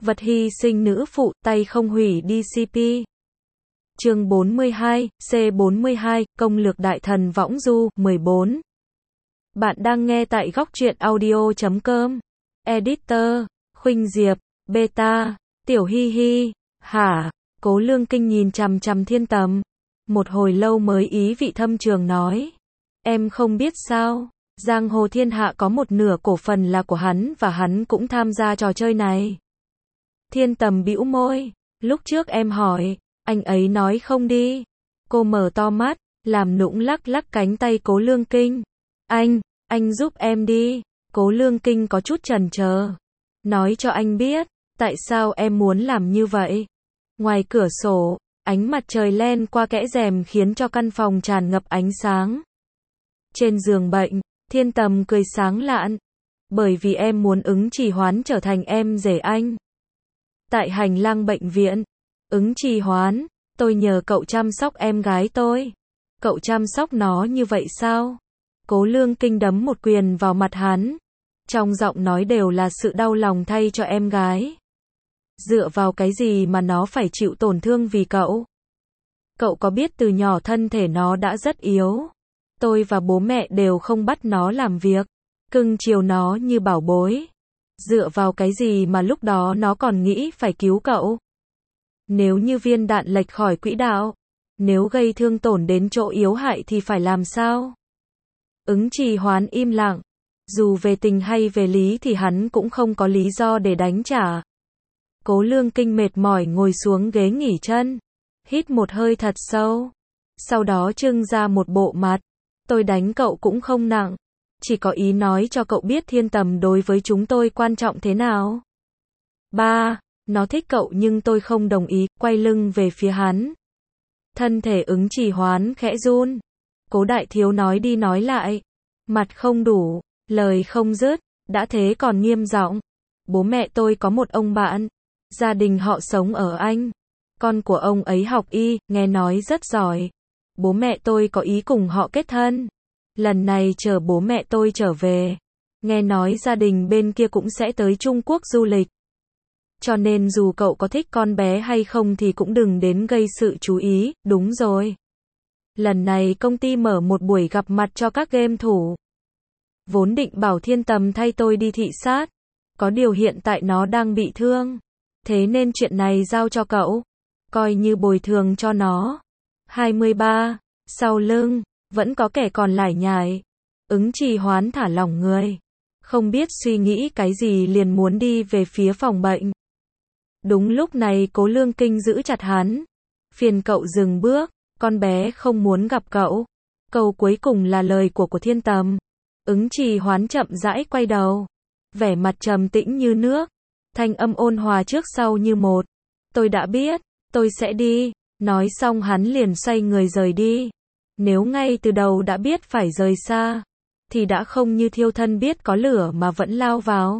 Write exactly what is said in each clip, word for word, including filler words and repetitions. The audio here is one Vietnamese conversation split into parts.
Vật hy sinh nữ phụ, tay không hủy đi xê pê. Chương bốn mươi hai, C bốn mươi hai, Công lược đại thần võng du, mười bốn. Bạn đang nghe tại góc truyện audio chấm com. Editor, Khuynh Diệp, Beta, Tiểu Hi Hi, hả? Cố Lương Kinh nhìn chằm chằm Thiên Tầm. Một hồi lâu mới ý vị thâm trường nói. Em không biết sao, giang hồ thiên hạ có một nửa cổ phần là của hắn và hắn cũng tham gia trò chơi này. Thiên Tầm bĩu môi. Lúc trước em hỏi, anh ấy nói không đi. Cô mở to mắt, làm nũng lắc lắc cánh tay Cố Lương Kinh. Anh, anh giúp em đi. Cố Lương Kinh có chút chần chờ. Nói cho anh biết, tại sao em muốn làm như vậy. Ngoài cửa sổ, ánh mặt trời len qua kẽ rèm khiến cho căn phòng tràn ngập ánh sáng. Trên giường bệnh, Thiên Tầm cười sáng lạn. Bởi vì em muốn Ứng Trì Hoán trở thành em rể anh. Tại hành lang bệnh viện, Ứng Trì Hoán, tôi nhờ cậu chăm sóc em gái tôi. Cậu chăm sóc nó như vậy sao? Cố Lương Kinh đấm một quyền vào mặt hắn. Trong giọng nói đều là sự đau lòng thay cho em gái. Dựa vào cái gì mà nó phải chịu tổn thương vì cậu? Cậu có biết từ nhỏ thân thể nó đã rất yếu. Tôi và bố mẹ đều không bắt nó làm việc. Cưng chiều nó như bảo bối. Dựa vào cái gì mà lúc đó nó còn nghĩ phải cứu cậu? Nếu như viên đạn lệch khỏi quỹ đạo, nếu gây thương tổn đến chỗ yếu hại thì phải làm sao? Ứng Trì Hoán im lặng. Dù về tình hay về lý thì hắn cũng không có lý do để đánh trả. Cố Lương Kinh mệt mỏi ngồi xuống ghế nghỉ chân. Hít một hơi thật sâu. Sau đó trưng ra một bộ mặt. Tôi đánh cậu cũng không nặng. Chỉ có ý nói cho cậu biết Thiên Tầm đối với chúng tôi quan trọng thế nào. Ba, nó thích cậu nhưng tôi không đồng ý, quay lưng về phía hắn. Thân thể Ứng Trì Hoán khẽ run. Cố đại thiếu nói đi nói lại. Mặt không đủ, lời không dứt, đã thế còn nghiêm giọng. Bố mẹ tôi có một ông bạn. Gia đình họ sống ở Anh. Con của ông ấy học y, nghe nói rất giỏi. Bố mẹ tôi có ý cùng họ kết thân. Lần này chờ bố mẹ tôi trở về. Nghe nói gia đình bên kia cũng sẽ tới Trung Quốc du lịch. Cho nên dù cậu có thích con bé hay không thì cũng đừng đến gây sự chú ý, đúng rồi. Lần này công ty mở một buổi gặp mặt cho các game thủ. Vốn định bảo Thiên Tầm thay tôi đi thị sát. Có điều hiện tại nó đang bị thương. Thế nên chuyện này giao cho cậu. Coi như bồi thường cho nó. hai mươi ba. Sau lưng, vẫn có kẻ còn lải nhải. Ứng Trì Hoán thả lỏng người. Không biết suy nghĩ cái gì liền muốn đi về phía phòng bệnh. Đúng lúc này Cố Lương Kinh giữ chặt hắn. Phiền cậu dừng bước, con bé không muốn gặp cậu. Câu cuối cùng là lời của của Thiên Tầm. Ứng Trì Hoán chậm rãi quay đầu. Vẻ mặt trầm tĩnh như nước. Thanh âm ôn hòa trước sau như một. Tôi đã biết, tôi sẽ đi. Nói xong hắn liền xoay người rời đi. Nếu ngay từ đầu đã biết phải rời xa, thì đã không như thiêu thân biết có lửa mà vẫn lao vào.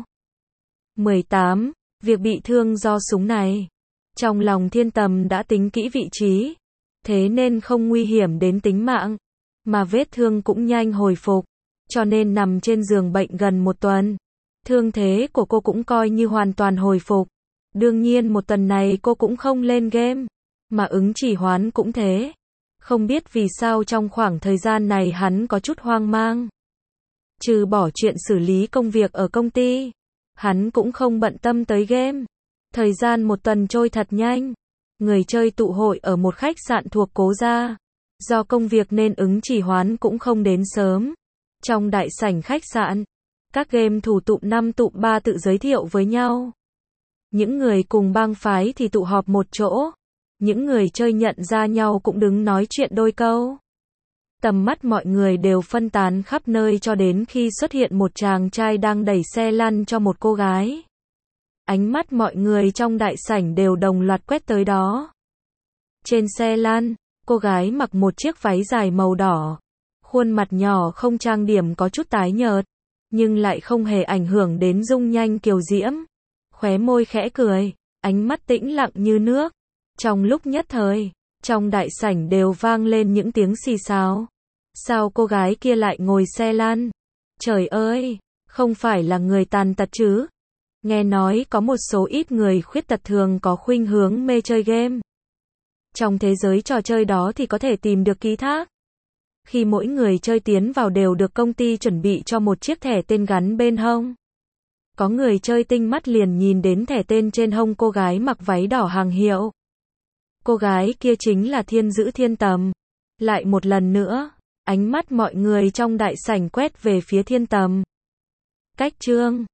mười tám. Việc bị thương do súng này. Trong lòng Thiên Tầm đã tính kỹ vị trí. Thế nên không nguy hiểm đến tính mạng. Mà vết thương cũng nhanh hồi phục. Cho nên nằm trên giường bệnh gần một tuần. Thương thế của cô cũng coi như hoàn toàn hồi phục. Đương nhiên một tuần này cô cũng không lên game. Mà Ứng Trì Hoán cũng thế. Không biết vì sao trong khoảng thời gian này hắn có chút hoang mang. Trừ bỏ chuyện xử lý công việc ở công ty, hắn cũng không bận tâm tới game. Thời gian một tuần trôi thật nhanh. Người chơi tụ hội ở một khách sạn thuộc Cố gia. Do công việc nên Ứng Trì Hoán cũng không đến sớm. Trong đại sảnh khách sạn, các game thủ tụm năm tụm ba tự giới thiệu với nhau. Những người cùng bang phái thì tụ họp một chỗ. Những người chơi nhận ra nhau cũng đứng nói chuyện đôi câu. Tầm mắt mọi người đều phân tán khắp nơi cho đến khi xuất hiện một chàng trai đang đẩy xe lăn cho một cô gái. Ánh mắt mọi người trong đại sảnh đều đồng loạt quét tới đó. Trên xe lăn, cô gái mặc một chiếc váy dài màu đỏ. Khuôn mặt nhỏ không trang điểm có chút tái nhợt, nhưng lại không hề ảnh hưởng đến dung nhan kiều diễm. Khóe môi khẽ cười, ánh mắt tĩnh lặng như nước. Trong lúc nhất thời, trong đại sảnh đều vang lên những tiếng xì xào. Sao cô gái kia lại ngồi xe lăn? Trời ơi, không phải là người tàn tật chứ? Nghe nói có một số ít người khuyết tật thường có khuynh hướng mê chơi game. Trong thế giới trò chơi đó thì có thể tìm được ký thác. Khi mỗi người chơi tiến vào đều được công ty chuẩn bị cho một chiếc thẻ tên gắn bên hông. Có người chơi tinh mắt liền nhìn đến thẻ tên trên hông cô gái mặc váy đỏ hàng hiệu. Cô gái kia chính là Thiên Dữ Thiên Tầm. Lại một lần nữa, ánh mắt mọi người trong đại sảnh quét về phía Thiên Tầm. Cách chương